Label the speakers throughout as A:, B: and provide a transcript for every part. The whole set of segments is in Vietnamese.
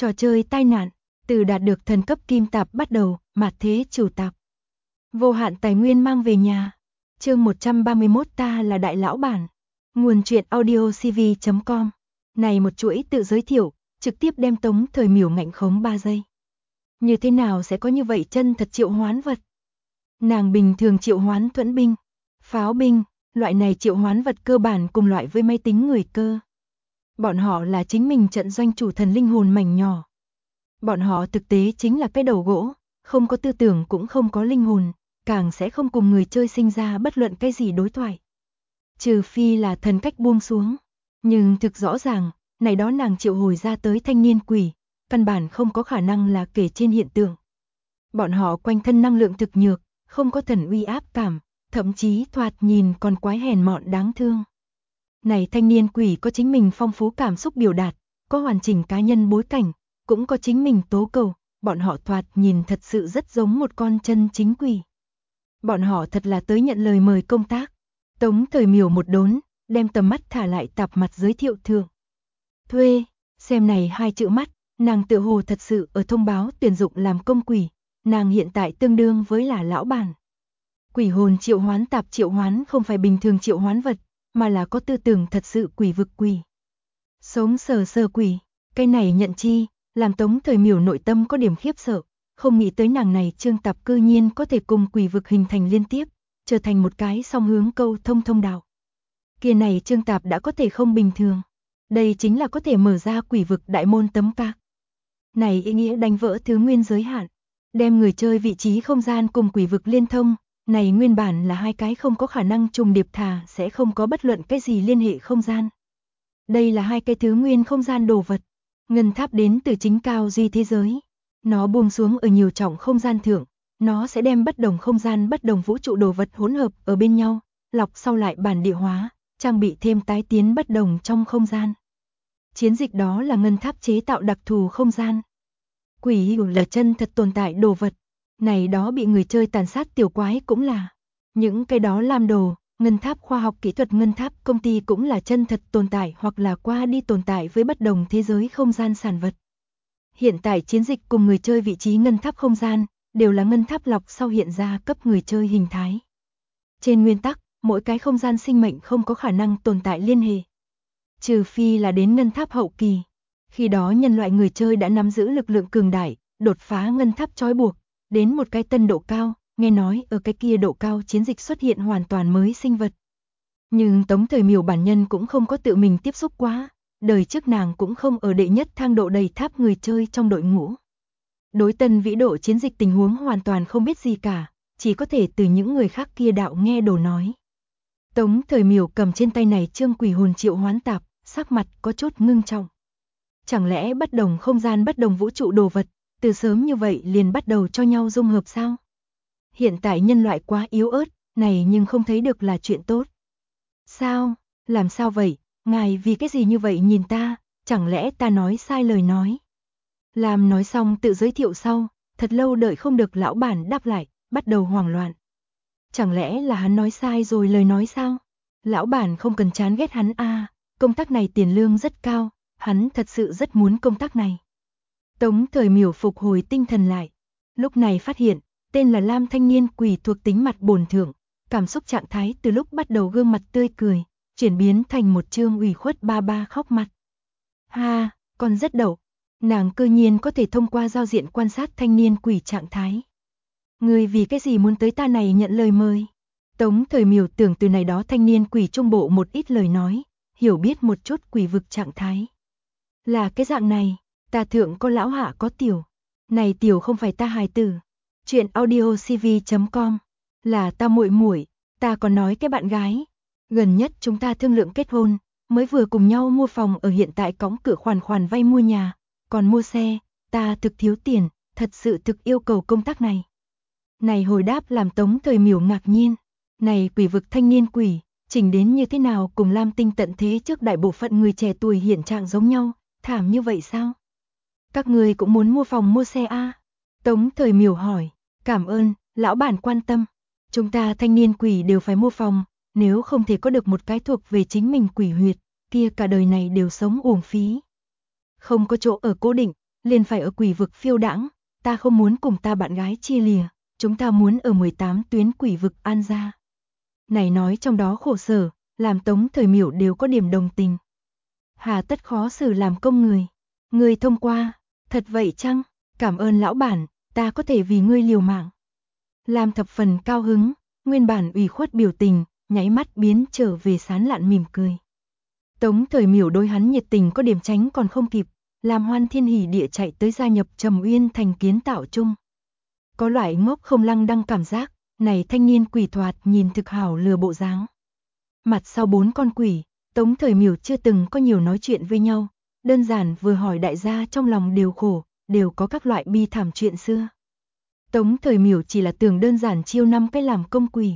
A: Trò chơi tai nạn, từ đạt được thần cấp kim tạp bắt đầu, mạt thế chủ tạp. Vô hạn tài nguyên mang về nhà. Chương 131 ta là đại lão bản. Nguồn truyện audio cv.com. Này một chuỗi tự giới thiệu, trực tiếp đem Tống Thời Miểu ngạnh khống 3 giây. Như thế nào sẽ có như vậy chân thật triệu hoán vật? Nàng bình thường triệu hoán thuẫn binh, pháo binh, loại này triệu hoán vật cơ bản cùng loại với máy tính người cơ. Bọn họ là chính mình trận doanh chủ thần linh hồn mảnh nhỏ. Bọn họ thực tế chính là cái đầu gỗ, không có tư tưởng cũng không có linh hồn, càng sẽ không cùng người chơi sinh ra bất luận cái gì đối thoại. Trừ phi là thần cách buông xuống. Nhưng thực rõ ràng, này đó nàng triệu hồi ra tới thanh niên quỷ, căn bản không có khả năng là kể trên hiện tượng. Bọn họ quanh thân năng lượng thực nhược, không có thần uy áp cảm, thậm chí thoạt nhìn còn quái hèn mọn đáng thương. Này thanh niên quỷ có chính mình phong phú cảm xúc biểu đạt, có hoàn chỉnh cá nhân bối cảnh, cũng có chính mình tố cầu, bọn họ thoạt nhìn thật sự rất giống một con chân chính quỷ. Bọn họ thật là tới nhận lời mời công tác. Tống Thời Miểu một đốn, đem tầm mắt thả lại tạp mặt giới thiệu thượng. Thuê, xem này 2 chữ mắt, nàng tự hồ thật sự ở thông báo tuyển dụng làm công quỷ, nàng hiện tại tương đương với là lão bản. Quỷ hồn triệu hoán tạp triệu hoán không phải bình thường triệu hoán vật, mà là có tư tưởng thật sự quỷ vực quỷ. Sống sờ quỷ, cái này nhận chi, làm Tống Thời Miểu nội tâm có điểm khiếp sợ, không nghĩ tới nàng này trương tạp cư nhiên có thể cùng quỷ vực hình thành liên tiếp, trở thành một cái song hướng câu thông đạo. Kia này trương tạp đã có thể không bình thường, đây chính là có thể mở ra quỷ vực đại môn tấm cạc. Này ý nghĩa đánh vỡ thứ nguyên giới hạn, đem người chơi vị trí không gian cùng quỷ vực liên thông, này nguyên bản là 2 cái không có khả năng trùng điệp thà sẽ không có bất luận cái gì liên hệ không gian. Đây là 2 cái thứ nguyên không gian đồ vật, ngân tháp đến từ chính cao duy thế giới. Nó buông xuống ở nhiều trọng không gian thượng, nó sẽ đem bất đồng không gian bất đồng vũ trụ đồ vật hỗn hợp ở bên nhau, lọc sau lại bản địa hóa, trang bị thêm tái tiến bất đồng trong không gian. Chiến dịch đó là ngân tháp chế tạo đặc thù không gian. Quỷ là chân thật tồn tại đồ vật, này đó bị người chơi tàn sát tiểu quái cũng là. Những cái đó làm đồ, ngân tháp khoa học kỹ thuật ngân tháp công ty cũng là chân thật tồn tại hoặc là qua đi tồn tại với bất đồng thế giới không gian sản vật. Hiện tại chiến dịch cùng người chơi vị trí ngân tháp không gian, đều là ngân tháp lọc sau hiện ra cấp người chơi hình thái. Trên nguyên tắc, mỗi cái không gian sinh mệnh không có khả năng tồn tại liên hệ. Trừ phi là đến ngân tháp hậu kỳ. Khi đó nhân loại người chơi đã nắm giữ lực lượng cường đại, đột phá ngân tháp trói buộc, đến một cái tân độ cao, nghe nói ở cái kia độ cao chiến dịch xuất hiện hoàn toàn mới sinh vật. Nhưng Tống Thời Miểu bản nhân cũng không có tự mình tiếp xúc quá. Đời trước nàng cũng không ở đệ nhất thang độ đầy tháp người chơi trong đội ngũ. Đối tân vĩ độ chiến dịch tình huống hoàn toàn không biết gì cả, chỉ có thể từ những người khác kia đạo nghe đồ nói. Tống Thời Miểu cầm trên tay này trương quỷ hồn triệu hoán tạp, sắc mặt có chút ngưng trọng. Chẳng lẽ bất đồng không gian bất đồng vũ trụ đồ vật, từ sớm như vậy liền bắt đầu cho nhau dung hợp sao? Hiện tại nhân loại quá yếu ớt, này nhưng không thấy được là chuyện tốt. Sao? Làm sao vậy? Ngài vì cái gì như vậy nhìn ta, chẳng lẽ ta nói sai lời nói? Làm nói xong tự giới thiệu sau, thật lâu đợi không được lão bản đáp lại, bắt đầu hoảng loạn. Chẳng lẽ là hắn nói sai rồi lời nói sao? Lão bản không cần chán ghét hắn công tác này tiền lương rất cao, hắn thật sự rất muốn công tác này. Tống Thời Miểu phục hồi tinh thần lại, lúc này phát hiện, tên là Lam thanh niên quỷ thuộc tính mặt bổn thượng, cảm xúc trạng thái từ lúc bắt đầu gương mặt tươi cười, chuyển biến thành một trương ủy khuất ba khóc mặt. Ha, con rất đậu, nàng cư nhiên có thể thông qua giao diện quan sát thanh niên quỷ trạng thái. Ngươi vì cái gì muốn tới ta này nhận lời mời? Tống Thời Miểu tưởng từ này đó thanh niên quỷ trung bộ một ít lời nói, hiểu biết một chút quỷ vực trạng thái. Là cái dạng này, ta thượng có lão hạ có tiểu. Này tiểu không phải ta hài tử. Chuyện audio cv.com. Là ta muội muội, ta còn nói cái bạn gái. Gần nhất chúng ta thương lượng kết hôn, mới vừa cùng nhau mua phòng ở hiện tại cõng cửa khoản vay mua nhà, còn mua xe, ta thực thiếu tiền, thật sự thực yêu cầu công tác này. Này hồi đáp làm Tống Thời Miểu ngạc nhiên, này quỷ vực thanh niên quỷ, chỉnh đến như thế nào cùng Lam Tinh tận thế trước đại bộ phận người trẻ tuổi hiện trạng giống nhau, thảm như vậy sao? Các người cũng muốn mua phòng mua xe Tống Thời Miểu hỏi, cảm ơn, lão bản quan tâm, chúng ta thanh niên quỷ đều phải mua phòng. Nếu không thể có được một cái thuộc về chính mình quỷ huyệt, kia cả đời này đều sống uổng phí. Không có chỗ ở cố định, liền phải ở quỷ vực phiêu đãng, ta không muốn cùng ta bạn gái chia lìa, chúng ta muốn ở 18 tuyến quỷ vực an gia. Này nói trong đó khổ sở, làm Tống Thời Miểu đều có điểm đồng tình. Hà tất khó xử làm công người thông qua, thật vậy chăng, cảm ơn lão bản, ta có thể vì ngươi liều mạng. Làm thập phần cao hứng, nguyên bản ủy khuất biểu tình, nháy mắt biến trở về sán lạn mỉm cười. Tống Thời Miểu đối hắn nhiệt tình có điểm tránh còn không kịp, làm hoan thiên hỉ địa chạy tới gia nhập Trầm Uyên thành kiến tạo chung. Có loại ngốc không lăng đăng cảm giác, này thanh niên quỷ thoạt nhìn thực hảo lừa bộ dáng. Mặt sau 4 con quỷ, Tống Thời Miểu chưa từng có nhiều nói chuyện với nhau, đơn giản vừa hỏi đại gia trong lòng đều khổ, đều có các loại bi thảm chuyện xưa. Tống Thời Miểu chỉ là tưởng đơn giản chiêu 5 cái làm công quỷ.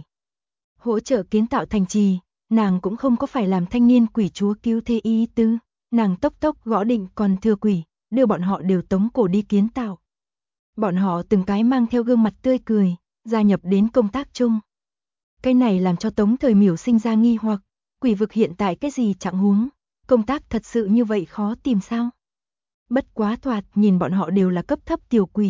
A: Hỗ trợ kiến tạo thành trì, nàng cũng không có phải làm thanh niên quỷ chúa cứu thế ý tứ, nàng tốc tốc gõ định còn thừa quỷ, đưa bọn họ đều tống cổ đi kiến tạo. Bọn họ từng cái mang theo gương mặt tươi cười, gia nhập đến công tác chung. Cái này làm cho Tống Thời Miểu sinh ra nghi hoặc, quỷ vực hiện tại cái gì chẳng huống, công tác thật sự như vậy khó tìm sao? Bất quá thoạt nhìn bọn họ đều là cấp thấp tiểu quỷ.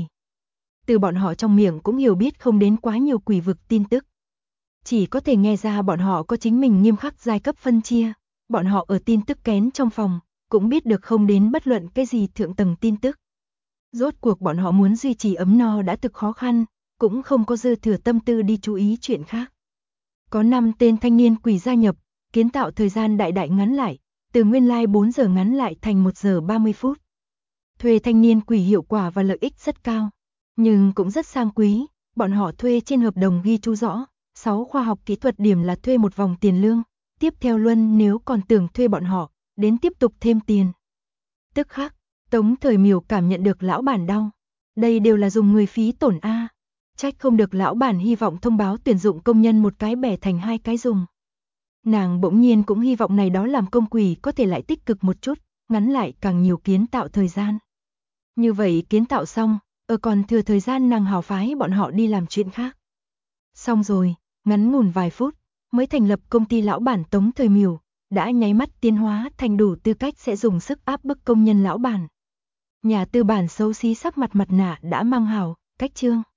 A: Từ bọn họ trong miệng cũng hiểu biết không đến quá nhiều quỷ vực tin tức. Chỉ có thể nghe ra bọn họ có chính mình nghiêm khắc giai cấp phân chia, bọn họ ở tin tức kén trong phòng, cũng biết được không đến bất luận cái gì thượng tầng tin tức. Rốt cuộc bọn họ muốn duy trì ấm no đã thực khó khăn, cũng không có dư thừa tâm tư đi chú ý chuyện khác. Có 5 tên thanh niên quỷ gia nhập, kiến tạo thời gian đại đại ngắn lại, từ nguyên lai 4 giờ ngắn lại thành 1 giờ 30 phút. Thuê thanh niên quỷ hiệu quả và lợi ích rất cao, nhưng cũng rất sang quý, bọn họ thuê trên hợp đồng ghi chú rõ, 6 khoa học kỹ thuật điểm là thuê một vòng tiền lương, tiếp theo luân nếu còn tưởng thuê bọn họ, đến tiếp tục thêm tiền. Tức khắc, Tống Thời Miểu cảm nhận được lão bản đau, đây đều là dùng người phí tổn a. Trách không được lão bản hy vọng thông báo tuyển dụng công nhân một cái bẻ thành 2 cái dùng. Nàng bỗng nhiên cũng hy vọng này đó làm công quỷ có thể lại tích cực một chút, ngắn lại càng nhiều kiến tạo thời gian. Như vậy kiến tạo xong, ở còn thừa thời gian nàng hào phái bọn họ đi làm chuyện khác. Xong rồi, ngắn ngủn vài phút, mới thành lập công ty lão bản Tống Thời Miểu, đã nháy mắt tiến hóa thành đủ tư cách sẽ dùng sức áp bức công nhân lão bản. Nhà tư bản xấu xí sắc mặt mặt nạ đã mang hào, cách trương.